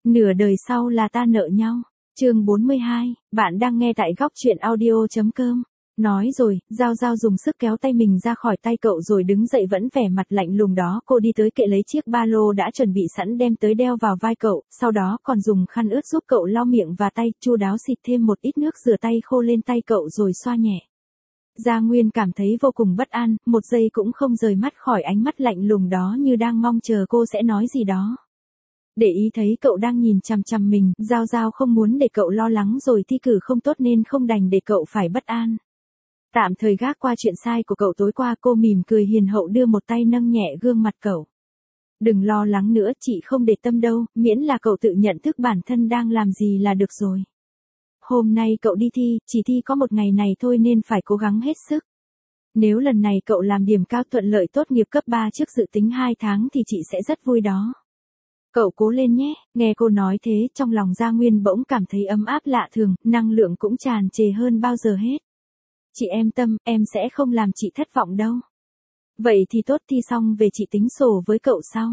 Nửa đời sau là ta nợ nhau. Chương 42, bạn đang nghe tại góc truyện audio.com. Nói rồi, Giao Giao dùng sức kéo tay mình ra khỏi tay cậu rồi đứng dậy vẫn vẻ mặt lạnh lùng đó. Cô đi tới kệ lấy chiếc ba lô đã chuẩn bị sẵn đem tới đeo vào vai cậu, sau đó còn dùng khăn ướt giúp cậu lau miệng và tay, chu đáo xịt thêm một ít nước rửa tay khô lên tay cậu rồi xoa nhẹ. Gia Nguyên cảm thấy vô cùng bất an, một giây cũng không rời mắt khỏi ánh mắt lạnh lùng đó như đang mong chờ cô sẽ nói gì đó. Để ý thấy cậu đang nhìn chằm chằm mình, Giao Giao không muốn để cậu lo lắng rồi thi cử không tốt nên không đành để cậu phải bất an. Tạm thời gác qua chuyện sai của cậu tối qua, cô mỉm cười hiền hậu đưa một tay nâng nhẹ gương mặt cậu. Đừng lo lắng nữa, chị không để tâm đâu, miễn là cậu tự nhận thức bản thân đang làm gì là được rồi. Hôm nay cậu đi thi, chỉ thi có một ngày này thôi nên phải cố gắng hết sức. Nếu lần này cậu làm điểm cao thuận lợi tốt nghiệp cấp 3 trước dự tính 2 tháng thì chị sẽ rất vui đó. Cậu cố lên nhé. Nghe cô nói thế, trong lòng Gia Nguyên bỗng cảm thấy ấm áp lạ thường, năng lượng cũng tràn trề hơn bao giờ hết. Chị em tâm, em sẽ không làm chị thất vọng đâu. Vậy thì tốt, thi xong về chị tính sổ với cậu sau.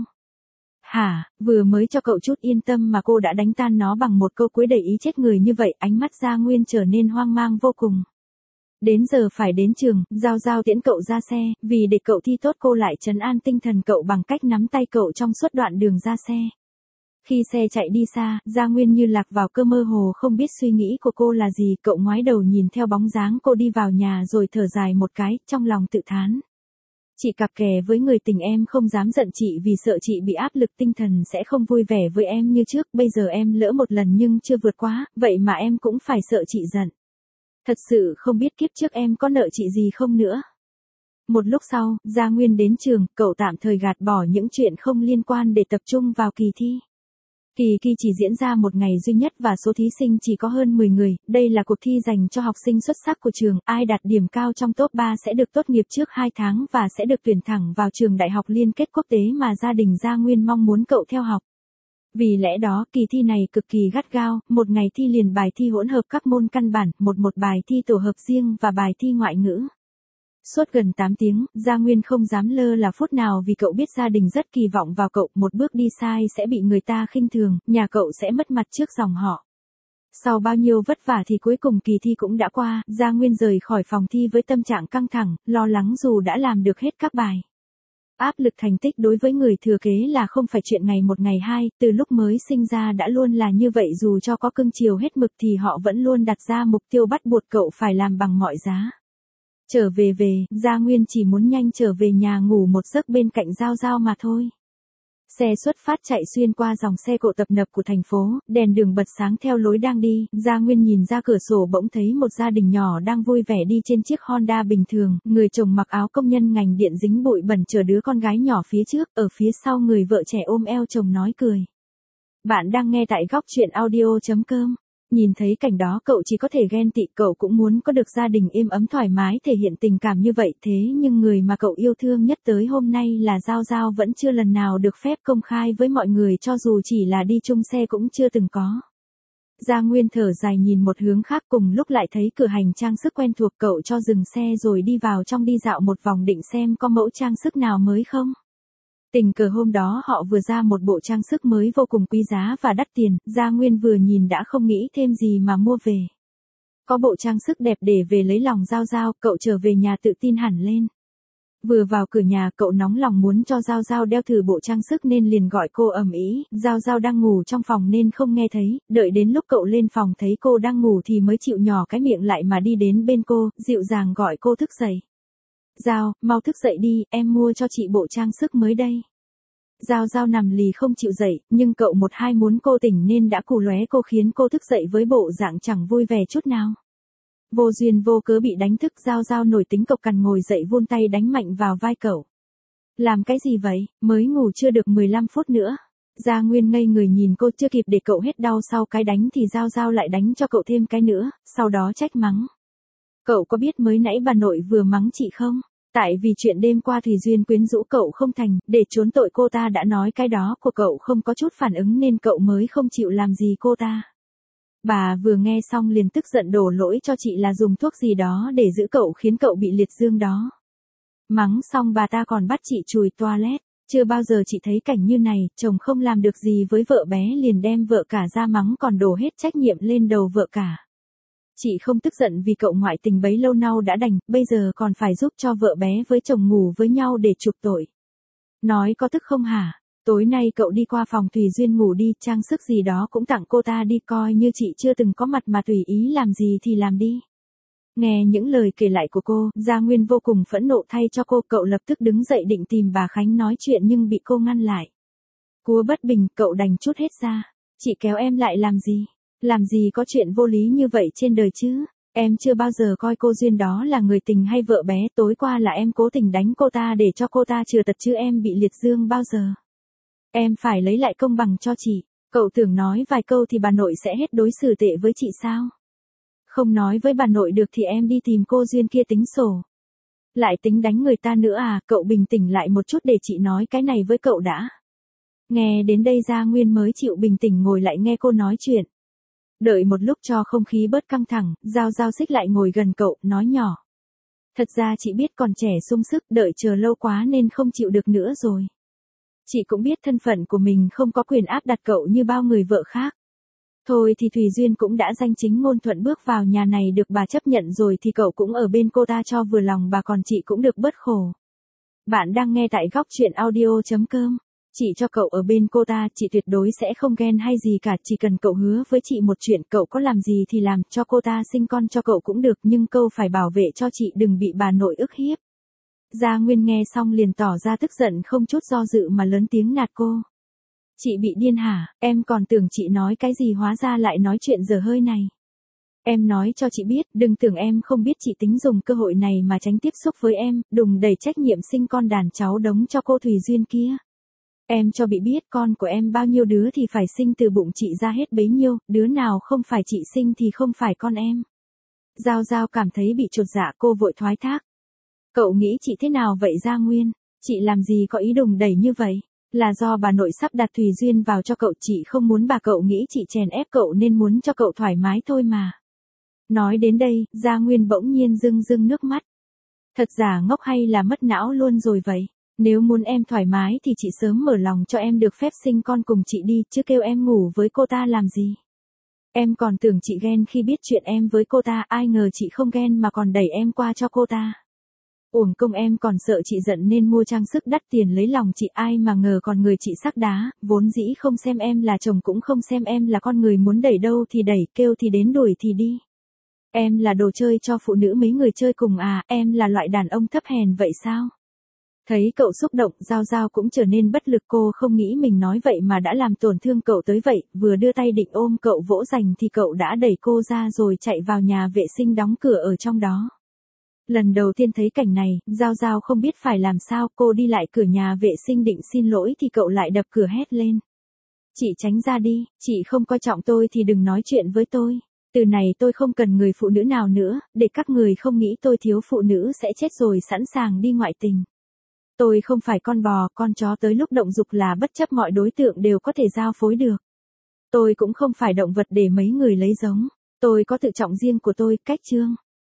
Hả, vừa mới cho cậu chút yên tâm mà cô đã đánh tan nó bằng một câu cuối đầy ý chết người như vậy, ánh mắt Gia Nguyên trở nên hoang mang vô cùng. Đến giờ phải đến trường, Giao Giao tiễn cậu ra xe, vì để cậu thi tốt cô lại trấn an tinh thần cậu bằng cách nắm tay cậu trong suốt đoạn đường ra xe. Khi xe chạy đi xa, Gia Nguyên như lạc vào cơn mơ hồ không biết suy nghĩ của cô là gì, cậu ngoái đầu nhìn theo bóng dáng cô đi vào nhà rồi thở dài một cái, trong lòng tự thán. Chị cặp kè với người tình em không dám giận chị vì sợ chị bị áp lực tinh thần sẽ không vui vẻ với em như trước, bây giờ em lỡ một lần nhưng chưa vượt qua, vậy mà em cũng phải sợ chị giận. Thật sự không biết kiếp trước em có nợ chị gì không nữa. Một lúc sau, Gia Nguyên đến trường, cậu tạm thời gạt bỏ những chuyện không liên quan để tập trung vào kỳ thi. Kỳ chỉ diễn ra một ngày duy nhất và số thí sinh chỉ có hơn 10 người, đây là cuộc thi dành cho học sinh xuất sắc của trường, ai đạt điểm cao trong top 3 sẽ được tốt nghiệp trước 2 tháng và sẽ được tuyển thẳng vào trường đại học liên kết quốc tế mà gia đình Gia Nguyên mong muốn cậu theo học. Vì lẽ đó, kỳ thi này cực kỳ gắt gao, một ngày thi liền bài thi hỗn hợp các môn căn bản, một bài thi tổ hợp riêng và bài thi ngoại ngữ. Suốt gần 8 tiếng, Gia Nguyên không dám lơ là phút nào vì cậu biết gia đình rất kỳ vọng vào cậu, một bước đi sai sẽ bị người ta khinh thường, nhà cậu sẽ mất mặt trước dòng họ. Sau bao nhiêu vất vả thì cuối cùng kỳ thi cũng đã qua, Gia Nguyên rời khỏi phòng thi với tâm trạng căng thẳng, lo lắng dù đã làm được hết các bài. Áp lực thành tích đối với người thừa kế là không phải chuyện ngày một ngày hai, từ lúc mới sinh ra đã luôn là như vậy, dù cho có cưng chiều hết mực thì họ vẫn luôn đặt ra mục tiêu bắt buộc cậu phải làm bằng mọi giá. Trở về, Gia Nguyên chỉ muốn nhanh trở về nhà ngủ một giấc bên cạnh Giao Giao mà thôi. Xe xuất phát chạy xuyên qua dòng xe cộ tấp nập của thành phố, đèn đường bật sáng theo lối đang đi, Gia Nguyên nhìn ra cửa sổ bỗng thấy một gia đình nhỏ đang vui vẻ đi trên chiếc Honda bình thường, người chồng mặc áo công nhân ngành điện dính bụi bẩn chở đứa con gái nhỏ phía trước, ở phía sau người vợ trẻ ôm eo chồng nói cười. Bạn đang nghe tại góc truyện audio.com. Nhìn thấy cảnh đó cậu chỉ có thể ghen tị, cậu cũng muốn có được gia đình êm ấm thoải mái thể hiện tình cảm như vậy, thế nhưng người mà cậu yêu thương nhất tới hôm nay là Giao Giao vẫn chưa lần nào được phép công khai với mọi người, cho dù chỉ là đi chung xe cũng chưa từng có. Gia Nguyên thở dài nhìn một hướng khác, cùng lúc lại thấy cửa hàng trang sức quen thuộc, cậu cho dừng xe rồi đi vào trong đi dạo một vòng định xem có mẫu trang sức nào mới không. Tình cờ hôm đó họ vừa ra một bộ trang sức mới vô cùng quý giá và đắt tiền, Gia Nguyên vừa nhìn đã không nghĩ thêm gì mà mua về. Có bộ trang sức đẹp để về lấy lòng Giao Giao, cậu trở về nhà tự tin hẳn lên. Vừa vào cửa nhà cậu nóng lòng muốn cho Giao Giao đeo thử bộ trang sức nên liền gọi cô ầm ĩ, Giao Giao đang ngủ trong phòng nên không nghe thấy, đợi đến lúc cậu lên phòng thấy cô đang ngủ thì mới chịu nhỏ cái miệng lại mà đi đến bên cô, dịu dàng gọi cô thức dậy. Giao, mau thức dậy đi, em mua cho chị bộ trang sức mới đây. Giao Giao nằm lì không chịu dậy, nhưng cậu một hai muốn cô tỉnh nên đã cù lóe cô khiến cô thức dậy với bộ dạng chẳng vui vẻ chút nào. Vô duyên vô cớ bị đánh thức, Giao Giao nổi tính cộc cằn ngồi dậy vươn tay đánh mạnh vào vai cậu. Làm cái gì vậy, mới ngủ chưa được 15 phút nữa. Gia Nguyên ngây người nhìn cô, chưa kịp để cậu hết đau sau cái đánh thì Giao Giao lại đánh cho cậu thêm cái nữa, sau đó trách mắng. Cậu có biết mới nãy bà nội vừa mắng chị không? Tại vì chuyện đêm qua Thùy Duyên quyến rũ cậu không thành, để trốn tội cô ta đã nói cái đó của cậu không có chút phản ứng nên cậu mới không chịu làm gì cô ta. Bà vừa nghe xong liền tức giận đổ lỗi cho chị là dùng thuốc gì đó để giữ cậu khiến cậu bị liệt dương đó. Mắng xong bà ta còn bắt chị chùi toilet. Chưa bao giờ chị thấy cảnh như này, chồng không làm được gì với vợ bé liền đem vợ cả ra mắng còn đổ hết trách nhiệm lên đầu vợ cả. Chị không tức giận vì cậu ngoại tình bấy lâu nay đã đành, bây giờ còn phải giúp cho vợ bé với chồng ngủ với nhau để chuộc tội. Nói có tức không hả? Tối nay cậu đi qua phòng Thùy Duyên ngủ đi, trang sức gì đó cũng tặng cô ta đi, coi như chị chưa từng có mặt mà tùy ý làm gì thì làm đi. Nghe những lời kể lại của cô, Gia Nguyên vô cùng phẫn nộ thay cho cô, cậu lập tức đứng dậy định tìm bà Khánh nói chuyện nhưng bị cô ngăn lại. Cúa bất bình, cậu đành trút hết ra. Chị kéo em lại làm gì? Làm gì có chuyện vô lý như vậy trên đời chứ? Em chưa bao giờ coi cô Duyên đó là người tình hay vợ bé, tối qua là em cố tình đánh cô ta để cho cô ta chừa tật chứ em bị liệt dương bao giờ. Em phải lấy lại công bằng cho chị. Cậu tưởng nói vài câu thì bà nội sẽ hết đối xử tệ với chị sao? Không nói với bà nội được thì em đi tìm cô Duyên kia tính sổ. Lại tính đánh người ta nữa à? Cậu bình tĩnh lại một chút để chị nói cái này với cậu đã. Nghe đến đây Gia Nguyên mới chịu bình tĩnh ngồi lại nghe cô nói chuyện. Đợi một lúc cho không khí bớt căng thẳng, Giao Giao xích lại ngồi gần cậu, nói nhỏ. Thật ra chị biết còn trẻ sung sức, đợi chờ lâu quá nên không chịu được nữa rồi. Chị cũng biết thân phận của mình không có quyền áp đặt cậu như bao người vợ khác. Thôi thì Thùy Duyên cũng đã danh chính ngôn thuận bước vào nhà này được bà chấp nhận rồi thì cậu cũng ở bên cô ta cho vừa lòng bà, còn chị cũng được bớt khổ. Bạn đang nghe tại góc chuyện audio.com. Chị cho cậu ở bên cô ta, chị tuyệt đối sẽ không ghen hay gì cả, chỉ cần cậu hứa với chị một chuyện, cậu có làm gì thì làm, cho cô ta sinh con cho cậu cũng được, nhưng câu phải bảo vệ cho chị đừng bị bà nội ức hiếp. Gia Nguyên nghe xong liền tỏ ra tức giận không chút do dự mà lớn tiếng nạt cô. Chị bị điên hả? Em còn tưởng chị nói cái gì hóa ra lại nói chuyện dở hơi này. Em nói cho chị biết, đừng tưởng em không biết chị tính dùng cơ hội này mà tránh tiếp xúc với em, đùng đẩy trách nhiệm sinh con đàn cháu đống cho cô Thùy Duyên kia. Em cho bị biết con của em bao nhiêu đứa thì phải sinh từ bụng chị ra hết bấy nhiêu, đứa nào không phải chị sinh thì không phải con em. Giao Giao cảm thấy bị chột dạ, cô vội thoái thác. Cậu nghĩ chị thế nào vậy Gia Nguyên? Chị làm gì có ý đùng đẩy như vậy? Là do bà nội sắp đặt Thùy Duyên vào cho cậu, chị không muốn bà cậu nghĩ chị chèn ép cậu nên muốn cho cậu thoải mái thôi mà. Nói đến đây, Gia Nguyên bỗng nhiên rưng rưng nước mắt. Thật giả ngốc hay là mất não luôn rồi vậy? Nếu muốn em thoải mái thì chị sớm mở lòng cho em được phép sinh con cùng chị đi, chứ kêu em ngủ với cô ta làm gì? Em còn tưởng chị ghen khi biết chuyện em với cô ta, ai ngờ chị không ghen mà còn đẩy em qua cho cô ta. Uổng công em còn sợ chị giận nên mua trang sức đắt tiền lấy lòng chị, ai mà ngờ còn người chị sắc đá, vốn dĩ không xem em là chồng cũng không xem em là con người, muốn đẩy đâu thì đẩy, kêu thì đến đuổi thì đi. Em là đồ chơi cho phụ nữ mấy người chơi cùng à, em là loại đàn ông thấp hèn vậy sao? Thấy cậu xúc động, Giao Giao cũng trở nên bất lực, cô không nghĩ mình nói vậy mà đã làm tổn thương cậu tới vậy, vừa đưa tay định ôm cậu vỗ dành thì cậu đã đẩy cô ra rồi chạy vào nhà vệ sinh đóng cửa ở trong đó. Lần đầu tiên thấy cảnh này, Giao Giao không biết phải làm sao, cô đi lại cửa nhà vệ sinh định xin lỗi thì cậu lại đập cửa hét lên. Chị tránh ra đi, chị không coi trọng tôi thì đừng nói chuyện với tôi. Từ này tôi không cần người phụ nữ nào nữa, để các người không nghĩ tôi thiếu phụ nữ sẽ chết rồi sẵn sàng đi ngoại tình. Tôi không phải con bò, con chó tới lúc động dục là bất chấp mọi đối tượng đều có thể giao phối được. Tôi cũng không phải động vật để mấy người lấy giống. Tôi có tự trọng riêng của tôi, cách chương.